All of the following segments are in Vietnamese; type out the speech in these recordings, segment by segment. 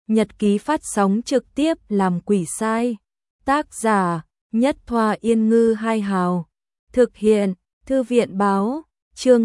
Nhật ký phát sóng trực tiếp làm quỷ sai. Tác giả Nhất Thoa Yên Ngư Hai Hào. Thực hiện Thư viện Báo. Chương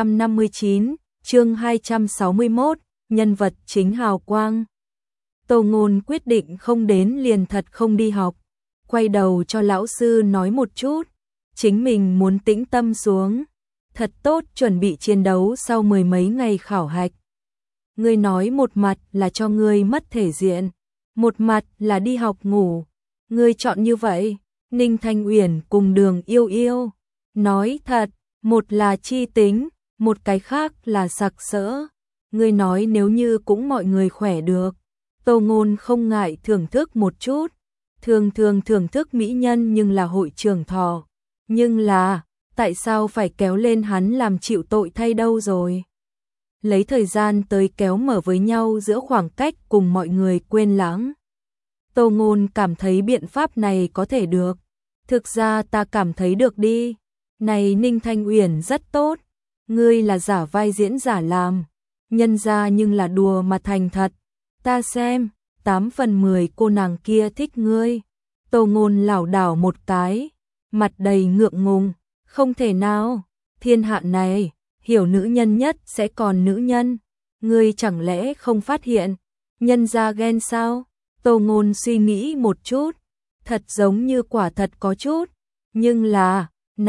259, chương 261, nhân vật chính hào quang. Tô Ngôn quyết định không đến liền thật không đi học. Quay đầu cho lão sư nói một chút. Chính mình muốn tĩnh tâm xuống. Thật tốt chuẩn bị chiến đấu sau mười mấy ngày khảo hạch. Ngươi nói một mặt là cho ngươi mất thể diện, một mặt là đi học ngủ. Ngươi chọn như vậy, Ninh Thanh Uyển cùng Đường Yêu Yêu. Nói thật, một là chi tính, một cái khác là sặc sỡ. Ngươi nói nếu như cũng mọi người khỏe được. Tô Ngôn không ngại thưởng thức một chút. Thường thưởng thức mỹ nhân nhưng là hội trưởng thọ. Nhưng là, tại sao phải kéo lên hắn làm chịu tội thay đâu rồi? Lấy thời gian tới kéo mở với nhau giữa khoảng cách cùng mọi người quên lãng. Tô Ngôn cảm thấy biện pháp này có thể được. Thực ra ta cảm thấy được đi. Này Ninh Thanh Uyển rất tốt. Ngươi là giả vai diễn giả làm. Nhân ra nhưng là đùa mà thành thật. Ta xem, 8 phần 10 cô nàng kia thích ngươi. Tô Ngôn lảo đảo một cái. Mặt đầy ngượng ngùng. Không thể nào. Thiên hạ này, hiểu nữ nhân nhất sẽ còn nữ nhân. Ngươi chẳng lẽ không phát hiện. Nhân ra ghen sao? Tô Ngôn suy nghĩ một chút. Thật giống như quả thật có chút. Nhưng là,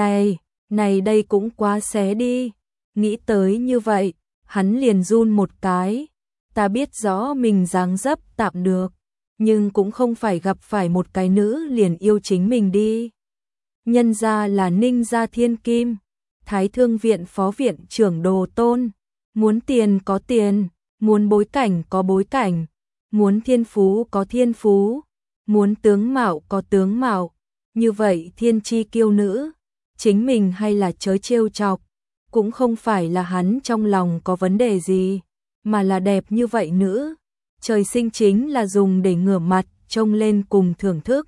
này đây cũng quá xé đi. Nghĩ tới như vậy, hắn liền run một cái. Ta biết rõ mình dáng dấp tạm được. Nhưng cũng không phải gặp phải một cái nữ liền yêu chính mình đi. Nhân ra là Ninh gia thiên kim. Thái Thương viện phó viện trưởng Đồ Tôn. Muốn tiền có tiền. Muốn bối cảnh có bối cảnh. Muốn thiên phú có thiên phú. Muốn tướng mạo có tướng mạo. Như vậy thiên chi kiêu nữ. Chính mình hay là chớ trêu chọc. Cũng không phải là hắn trong lòng có vấn đề gì. Mà là đẹp như vậy nữ. Trời sinh chính là dùng để ngửa mặt trông lên cùng thưởng thức.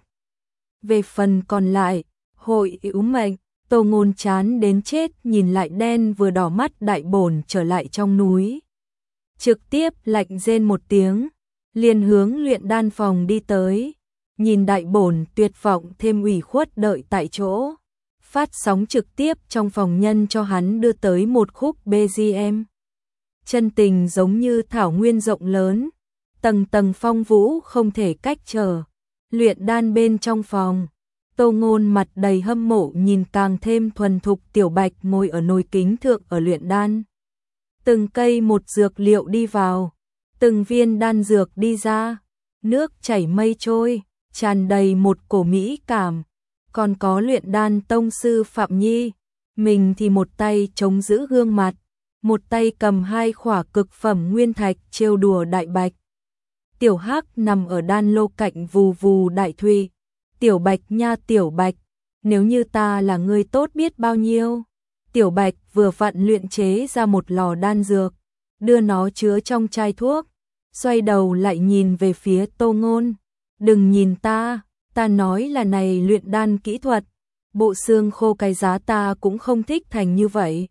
Về phần còn lại, hội hữu mệnh. Tô Ngôn chán đến chết nhìn lại đen vừa đỏ mắt đại bổn trở lại trong núi. Trực tiếp lạnh rên một tiếng, liền hướng luyện đan phòng đi tới. Nhìn đại bổn tuyệt vọng thêm ủy khuất đợi tại chỗ. Phát sóng trực tiếp trong phòng nhân cho hắn đưa tới một khúc BGM. Chân tình giống như thảo nguyên rộng lớn. Tầng tầng phong vũ không thể cách trở. Luyện đan bên trong phòng. Tô Ngôn mặt đầy hâm mộ nhìn càng thêm thuần thục Tiểu Bạch ngồi ở nồi kính thượng ở luyện đan. Từng cây một dược liệu đi vào, từng viên đan dược đi ra, nước chảy mây trôi, tràn đầy một cổ mỹ cảm. Còn có luyện đan tông sư Phạm Nhi, mình thì một tay chống giữ gương mặt, một tay cầm hai khỏa cực phẩm nguyên thạch trêu đùa Đại Bạch. Tiểu Hắc nằm ở đan lô cạnh vù vù Đại Thùy. Tiểu Bạch nha Tiểu Bạch, nếu như ta là người tốt biết bao nhiêu. Tiểu Bạch vừa vặn luyện chế ra một lò đan dược, đưa nó chứa trong chai thuốc, xoay đầu lại nhìn về phía Tô Ngôn. Đừng nhìn ta nói là này luyện đan kỹ thuật, bộ xương khô cái giá ta cũng không thích thành như vậy.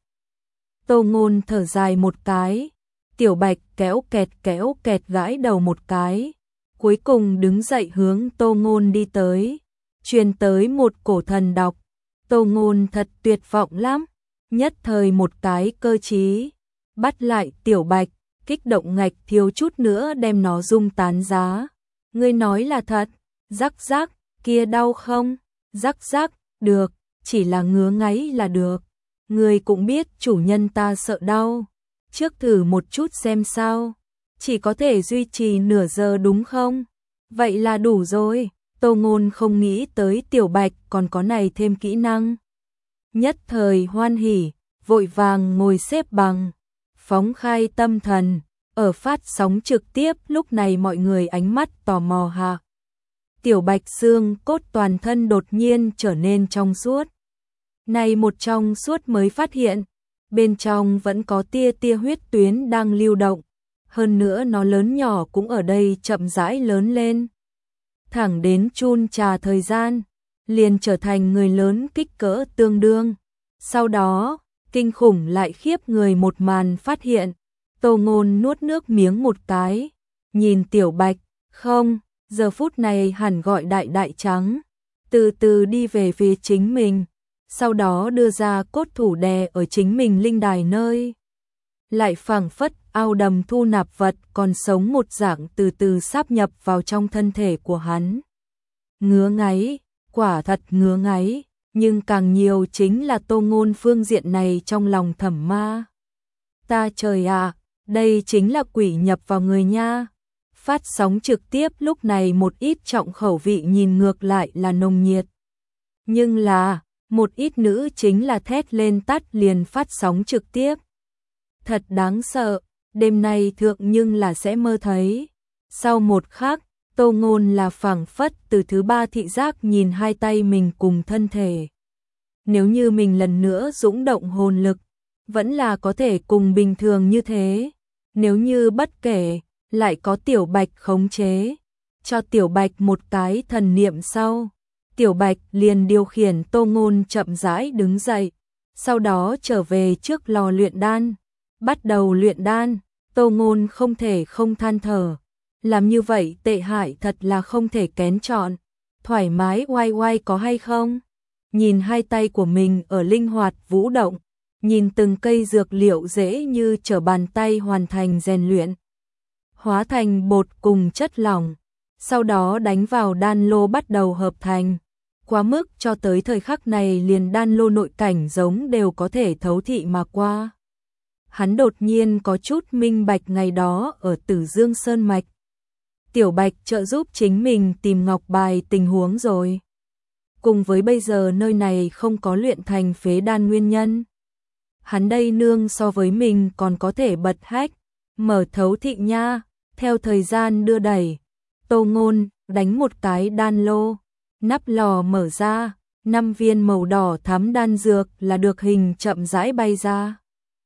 Tô Ngôn thở dài một cái, Tiểu Bạch kéo kẹt gãi đầu một cái. Cuối cùng đứng dậy hướng Tô Ngôn đi tới, truyền tới một cổ thần đọc. Tô Ngôn thật tuyệt vọng lắm, nhất thời một cái cơ trí, bắt lại Tiểu Bạch, kích động ngạch thiếu chút nữa đem nó rung tán giá. Ngươi nói là thật? Rắc rắc, kia đau không? Rắc rắc, được, chỉ là ngứa ngáy là được. Ngươi cũng biết chủ nhân ta sợ đau, trước thử một chút xem sao. Chỉ có thể duy trì nửa giờ đúng không? Vậy là đủ rồi. Tô Ngôn không nghĩ tới Tiểu Bạch còn có này thêm kỹ năng. Nhất thời hoan hỉ, vội vàng ngồi xếp bằng, phóng khai tâm thần. Ở phát sóng trực tiếp lúc này mọi người ánh mắt tò mò hạ. Tiểu Bạch xương cốt toàn thân đột nhiên trở nên trong suốt. Này một trong suốt mới phát hiện, bên trong vẫn có tia huyết tuyến đang lưu động. Hơn nữa nó lớn nhỏ cũng ở đây chậm rãi lớn lên. Thẳng đến chun trà thời gian, liền trở thành người lớn kích cỡ tương đương. Sau đó, kinh khủng lại khiếp người một màn phát hiện. Tô Ngôn nuốt nước miếng một cái, nhìn Tiểu Bạch, không, giờ phút này hẳn gọi đại đại trắng, từ từ đi về phía chính mình, sau đó đưa ra cốt thủ đè ở chính mình linh đài nơi. Lại phảng phất ao đầm thu nạp vật còn sống một dạng từ từ sáp nhập vào trong thân thể của hắn. Ngứa ngáy, quả thật ngứa ngáy, nhưng càng nhiều chính là Tô Ngôn phương diện này trong lòng thẩm ma. Ta trời ạ, đây chính là quỷ nhập vào người nha. Phát sóng trực tiếp lúc này một ít trọng khẩu vị nhìn ngược lại là nồng nhiệt. Nhưng là, một ít nữ chính là thét lên tắt liền phát sóng trực tiếp. Thật đáng sợ, đêm nay thượng nhưng là sẽ mơ thấy. Sau một khắc, Tô Ngôn là phảng phất từ thứ ba thị giác nhìn hai tay mình cùng thân thể. Nếu như mình lần nữa dũng động hồn lực, vẫn là có thể cùng bình thường như thế. Nếu như bất kể, lại có Tiểu Bạch khống chế, cho Tiểu Bạch một cái thần niệm sau. Tiểu Bạch liền điều khiển Tô Ngôn chậm rãi đứng dậy, sau đó trở về trước lò luyện đan. Bắt đầu luyện đan, Tô Ngôn không thể không than thở. Làm như vậy tệ hại thật là không thể kén chọn. Thoải mái oai oai có hay không? Nhìn hai tay của mình ở linh hoạt vũ động, nhìn từng cây dược liệu dễ như trở bàn tay hoàn thành rèn luyện. Hóa thành bột cùng chất lỏng, sau đó đánh vào đan lô bắt đầu hợp thành. Quá mức cho tới thời khắc này liền đan lô nội cảnh giống đều có thể thấu thị mà qua. Hắn đột nhiên có chút minh bạch ngày đó ở Tử Dương Sơn Mạch. Tiểu Bạch trợ giúp chính mình tìm ngọc bài tình huống rồi. Cùng với bây giờ nơi này không có luyện thành phế đan nguyên nhân. Hắn đây nương so với mình còn có thể bật hách, mở thấu thị nha, theo thời gian đưa đẩy. Tô Ngôn đánh một cái đan lô, nắp lò mở ra, 5 viên màu đỏ thắm đan dược là được hình chậm rãi bay ra.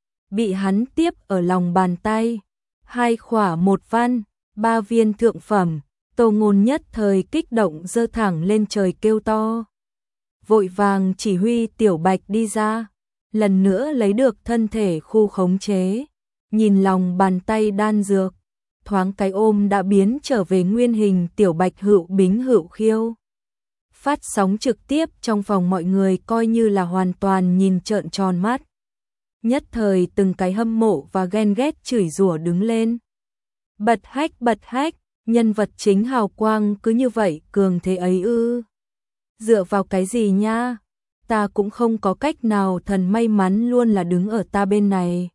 Bị hắn tiếp ở lòng bàn tay, 2 khỏa 1 văn, 3 viên thượng phẩm. Tô Ngôn nhất thời kích động giơ thẳng lên trời kêu to. Vội vàng chỉ huy Tiểu Bạch đi ra, lần nữa lấy được thân thể khu khống chế, nhìn lòng bàn tay đan dược, thoáng cái ôm đã biến trở về nguyên hình Tiểu Bạch hữu bính hữu khiêu. Phát sóng trực tiếp trong phòng mọi người coi như là hoàn toàn nhìn trợn tròn mắt. Nhất thời từng cái hâm mộ và ghen ghét chửi rủa đứng lên. Bật hách, nhân vật chính hào quang cứ như vậy cường thế ấy ư? Dựa vào cái gì nha? Ta cũng không có cách nào, thần may mắn luôn là đứng ở ta bên này.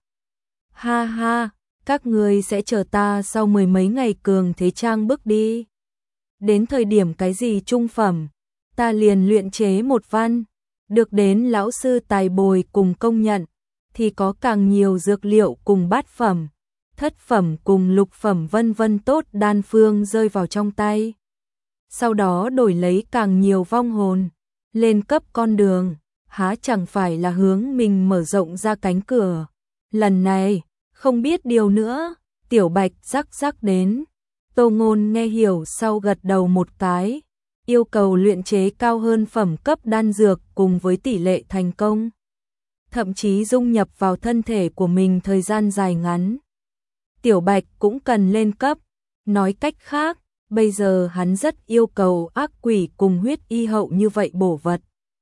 Ha ha, các người sẽ chờ ta sau 10 mấy ngày cường thế trang bước đi. Đến thời điểm cái gì trung phẩm, ta liền luyện chế một văn, được đến lão sư tài bồi cùng công nhận, thì có càng nhiều dược liệu cùng bát phẩm, thất phẩm cùng lục phẩm vân vân tốt đan phương rơi vào trong tay. Sau đó đổi lấy càng nhiều vong hồn, lên cấp con đường, há chẳng phải là hướng mình mở rộng ra cánh cửa. Lần này, không biết điều nữa, Tiểu Bạch rắc rắc đến. Tô Ngôn nghe hiểu sau gật đầu một cái, yêu cầu luyện chế cao hơn phẩm cấp đan dược cùng với tỷ lệ thành công. Thậm chí dung nhập vào thân thể của mình thời gian dài ngắn. Tiểu Bạch cũng cần lên cấp, nói cách khác, bây giờ hắn rất yêu cầu ác quỷ cùng huyết y hậu như vậy bổ vật.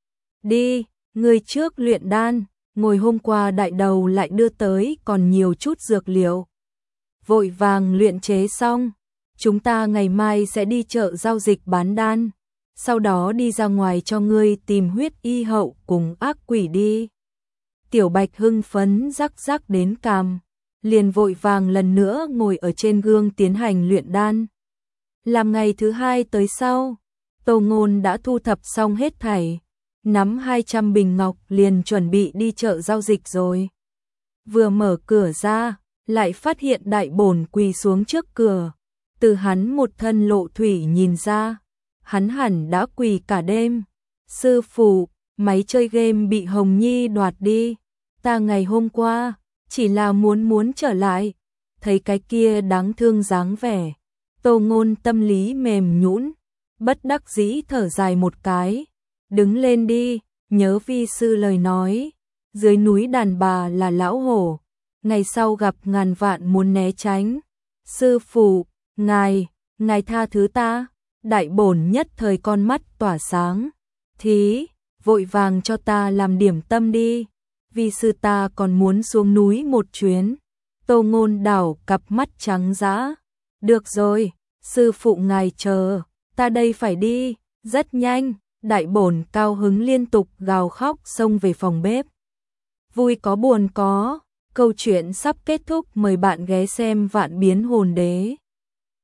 Đi, người trước luyện đan, ngồi hôm qua đại đầu lại đưa tới còn nhiều chút dược liệu. Vội vàng luyện chế xong, chúng ta ngày mai sẽ đi chợ giao dịch bán đan, sau đó đi ra ngoài cho ngươi tìm huyết y hậu cùng ác quỷ đi. Tiểu Bạch hưng phấn rắc rắc đến cằm, liền vội vàng lần nữa ngồi ở trên gương tiến hành luyện đan. Làm ngày thứ 2 tới sau, Tô Ngôn đã thu thập xong hết thảy, nắm 200 bình ngọc liền chuẩn bị đi chợ giao dịch rồi. Vừa mở cửa ra, lại phát hiện đại bổn quỳ xuống trước cửa, từ hắn một thân lộ thủy nhìn ra, hắn hẳn đã quỳ cả đêm. Sư phụ, máy chơi game bị Hồng Nhi đoạt đi, ta ngày hôm qua chỉ là muốn trở lại, thấy cái kia đáng thương dáng vẻ. Tô Ngôn tâm lý mềm nhũn, bất đắc dĩ thở dài một cái, đứng lên đi, nhớ vi sư lời nói, dưới núi đàn bà là lão hổ, ngày sau gặp ngàn vạn muốn né tránh. Sư phụ, ngài tha thứ ta. Đại bổn nhất thời con mắt tỏa sáng. Thí, vội vàng cho ta làm điểm tâm đi. Vì sư ta còn muốn xuống núi một chuyến. Tô Ngôn đảo cặp mắt trắng dã. Được rồi, sư phụ ngài chờ, ta đây phải đi, rất nhanh. Đại bổn cao hứng liên tục gào khóc xông về phòng bếp. Vui có buồn có, câu chuyện sắp kết thúc, mời bạn ghé xem Vạn Biến Hồn Đế.